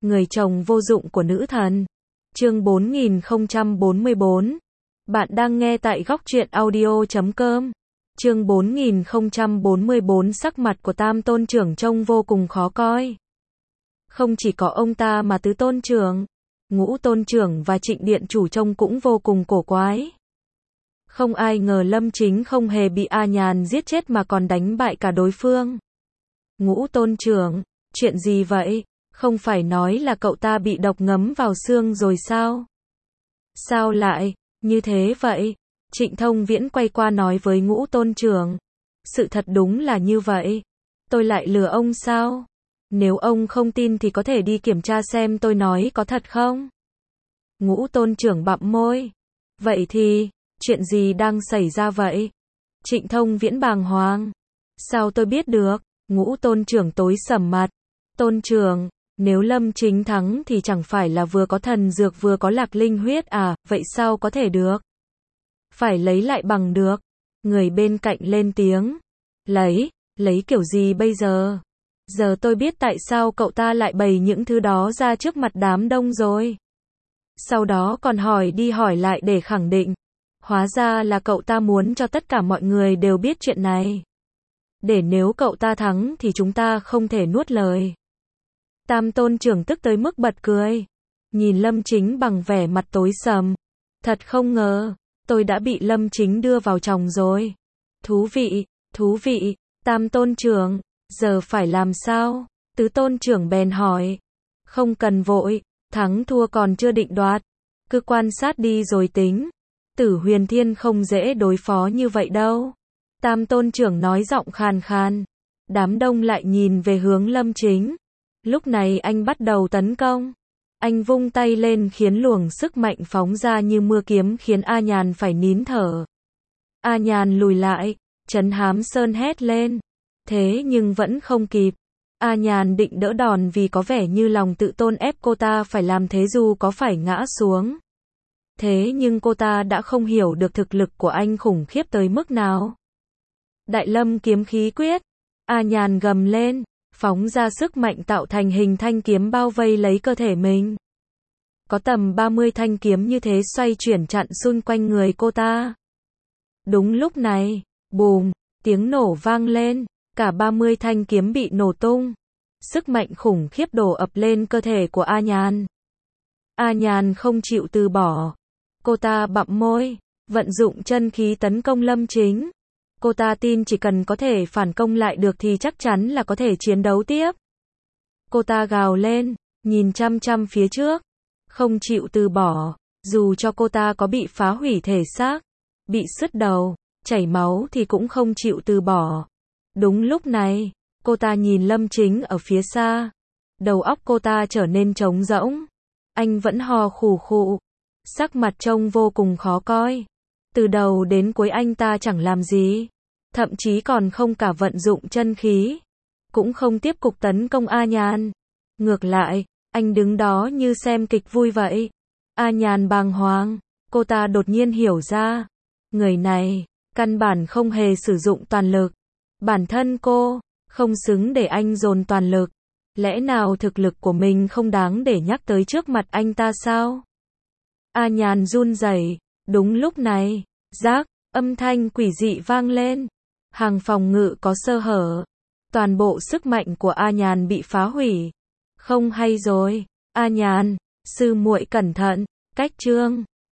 Người chồng vô dụng của nữ thần. Chương 4044. Bạn đang nghe tại góc truyện audio.com. Chương 4044. Sắc mặt của Tam tôn trưởng trông vô cùng khó coi. Không chỉ có ông ta mà tứ tôn trưởng, ngũ tôn trưởng và Trịnh điện chủ trông cũng vô cùng cổ quái. Không ai ngờ Lâm Chính không hề bị A Nhàn giết chết mà còn đánh bại cả đối phương. Ngũ tôn trưởng, chuyện gì vậy? Không phải nói là cậu ta bị độc ngấm vào xương rồi sao? Sao lại như thế vậy? Trịnh Thông Viễn quay qua nói với ngũ tôn trưởng. Sự thật đúng là như vậy. Tôi lại lừa ông sao? Nếu ông không tin thì có thể đi kiểm tra xem tôi nói có thật không? Ngũ tôn trưởng bặm môi. Vậy thì, chuyện gì đang xảy ra vậy? Trịnh Thông Viễn bàng hoàng. Sao tôi biết được? Ngũ tôn trưởng tối sầm mặt. Tôn trưởng, nếu Lâm Chính thắng thì chẳng phải là vừa có thần dược vừa có lạc linh huyết à, vậy sao có thể được? Phải lấy lại bằng được. Người bên cạnh lên tiếng. Lấy kiểu gì bây giờ? Giờ tôi biết tại sao cậu ta lại bày những thứ đó ra trước mặt đám đông rồi. Sau đó còn hỏi đi hỏi lại để khẳng định. Hóa ra là cậu ta muốn cho tất cả mọi người đều biết chuyện này. Để nếu cậu ta thắng thì chúng ta không thể nuốt lời. Tam tôn trưởng tức tới mức bật cười. Nhìn Lâm Chính bằng vẻ mặt tối sầm. Thật không ngờ, tôi đã bị Lâm Chính đưa vào chồng rồi. Thú vị, Tam tôn trưởng, giờ phải làm sao? Tứ tôn trưởng bèn hỏi. Không cần vội, thắng thua còn chưa định đoạt. Cứ quan sát đi rồi tính. Tử Huyền Thiên không dễ đối phó như vậy đâu. Tam tôn trưởng nói giọng khàn khàn. Đám đông lại nhìn về hướng Lâm Chính. Lúc này anh bắt đầu tấn công. Anh vung tay lên khiến luồng sức mạnh phóng ra như mưa kiếm khiến A Nhàn phải nín thở. A Nhàn lùi lại, Trấn Hám Sơn hét lên. Thế nhưng vẫn không kịp. A Nhàn định đỡ đòn vì có vẻ như lòng tự tôn ép cô ta phải làm thế dù có phải ngã xuống. Thế nhưng cô ta đã không hiểu được thực lực của anh khủng khiếp tới mức nào. Đại Lâm kiếm khí quyết. A Nhàn gầm lên, phóng ra sức mạnh tạo thành hình thanh kiếm bao vây lấy cơ thể mình. Có tầm 30 thanh kiếm như thế xoay chuyển chặn xung quanh người cô ta. Đúng lúc này, bùm, tiếng nổ vang lên, cả 30 thanh kiếm bị nổ tung. Sức mạnh khủng khiếp đổ ập lên cơ thể của A Nhàn. A Nhàn không chịu từ bỏ. Cô ta bặm môi, vận dụng chân khí tấn công Lâm Chính. Cô ta tin chỉ cần có thể phản công lại được thì chắc chắn là có thể chiến đấu tiếp. Cô ta gào lên, nhìn chăm chăm phía trước, không chịu từ bỏ, dù cho cô ta có bị phá hủy thể xác, bị sứt đầu, chảy máu thì cũng không chịu từ bỏ. Đúng lúc này, cô ta nhìn Lâm Chính ở phía xa, đầu óc cô ta trở nên trống rỗng. Anh vẫn hò khủ khụ, sắc mặt trông vô cùng khó coi. Từ đầu đến cuối anh ta chẳng làm gì, thậm chí còn không cả vận dụng chân khí, cũng không tiếp tục tấn công A Nhàn. Ngược lại, anh đứng đó như xem kịch vui vậy. A Nhàn bàng hoàng, cô ta đột nhiên hiểu ra, người này căn bản không hề sử dụng toàn lực. Bản thân cô không xứng để anh dồn toàn lực. Lẽ nào thực lực của mình không đáng để nhắc tới trước mặt anh ta sao? A Nhàn run rẩy. Đúng lúc này, rác, âm thanh quỷ dị vang lên. Hàng phòng ngự có sơ hở. Toàn bộ sức mạnh của A Nhàn bị phá hủy. Không hay rồi, A Nhàn, sư muội cẩn thận, cách chương